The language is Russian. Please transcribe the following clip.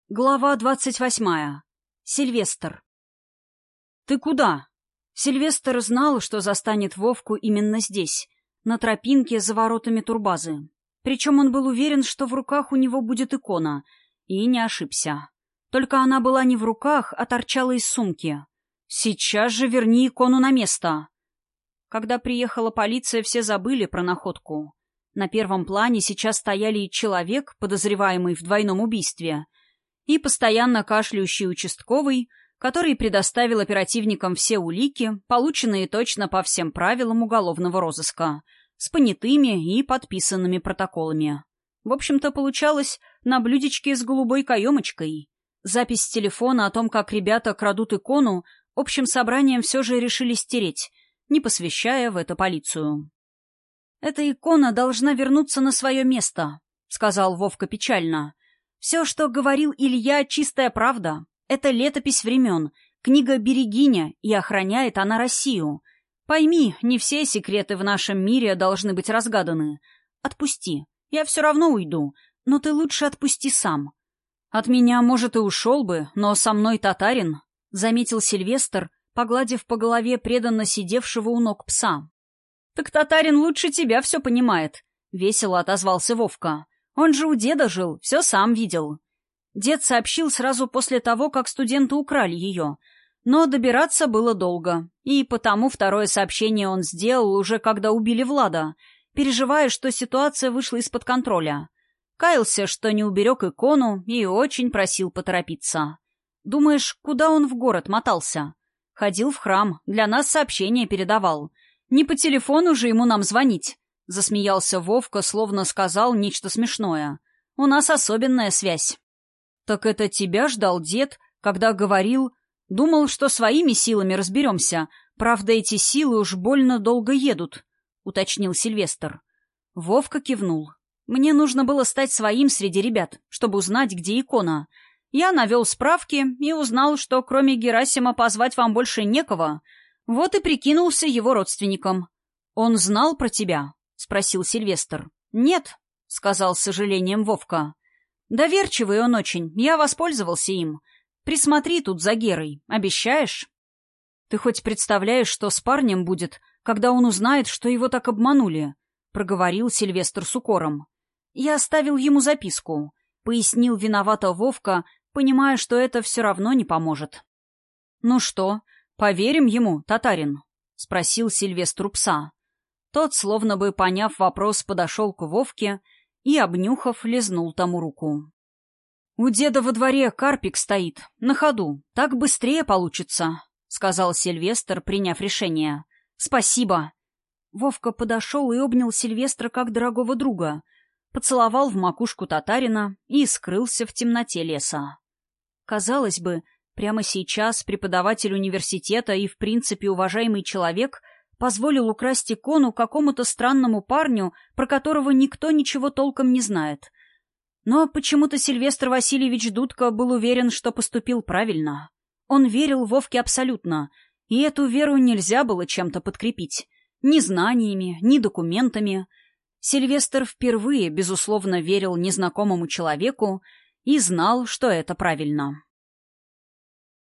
Глава 28. Сильвестр. «Ты куда?» Сильвестр знал, что застанет Вовку именно здесь, на тропинке за воротами турбазы. Причем он был уверен, что в руках у него будет икона, и не ошибся. Только она была не в руках, а торчала из сумки. «Сейчас же верни икону на место!» Когда приехала полиция, все забыли про находку. На первом плане сейчас стояли и человек, подозреваемый в двойном убийстве, и постоянно кашляющий участковый, который предоставил оперативникам все улики, полученные точно по всем правилам уголовного розыска, с понятыми и подписанными протоколами. В общем-то, получалось на блюдечке с голубой каемочкой. Запись с телефона о том, как ребята крадут икону, общим собранием все же решили стереть, не посвящая в это полицию. «Эта икона должна вернуться на свое место», — сказал Вовка печально. «Все, что говорил Илья, чистая правда. Это летопись времен, книга «Берегиня», и охраняет она Россию. Пойми, не все секреты в нашем мире должны быть разгаданы. Отпусти. Я все равно уйду, но ты лучше отпусти сам». «От меня, может, и ушел бы, но со мной татарин», — заметил Сильвестр, погладив по голове преданно сидевшего у ног пса. «Так татарин лучше тебя все понимает», — весело отозвался Вовка. «Он же у деда жил, все сам видел». Дед сообщил сразу после того, как студенты украли ее. Но добираться было долго, и потому второе сообщение он сделал уже когда убили Влада, переживая, что ситуация вышла из-под контроля. Каялся, что не уберег икону, и очень просил поторопиться. «Думаешь, куда он в город мотался?» «Ходил в храм, для нас сообщение передавал. Не по телефону же ему нам звонить». Засмеялся Вовка, словно сказал нечто смешное. «У нас особенная связь». «Так это тебя ждал дед, когда говорил...» «Думал, что своими силами разберемся. Правда, эти силы уж больно долго едут», — уточнил Сильвестр. Вовка кивнул. «Мне нужно было стать своим среди ребят, чтобы узнать, где икона. Я навел справки и узнал, что кроме Герасима позвать вам больше некого. Вот и прикинулся его родственником». «Он знал про тебя?» — спросил Сильвестр. «Нет», — сказал с сожалением Вовка. «Доверчивый он очень, я воспользовался им. Присмотри тут за Герой, обещаешь?» «Ты хоть представляешь, что с парнем будет, когда он узнает, что его так обманули?» — проговорил Сильвестр с укором. «Я оставил ему записку», — пояснил виновато Вовка, понимая, что это все равно не поможет. «Ну что, поверим ему, татарин?» — спросил Сильвестр у пса. Тот, словно бы поняв вопрос, подошел к Вовке и, обнюхав, лизнул тому руку. «У деда во дворе карпик стоит, на ходу. Так быстрее получится», — сказал Сильвестр, приняв решение. «Спасибо». Вовка подошел и обнял Сильвестра как дорогого друга, поцеловал в макушку татарина и скрылся в темноте леса. Казалось бы, прямо сейчас преподаватель университета и, в принципе, уважаемый человек позволил украсть икону какому-то странному парню, про которого никто ничего толком не знает. Но почему-то Сильвестр Васильевич Дудко был уверен, что поступил правильно. Он верил Вовке абсолютно, и эту веру нельзя было чем-то подкрепить. Ни знаниями, ни документами. Сильвестр впервые, безусловно, верил незнакомому человеку и знал, что это правильно.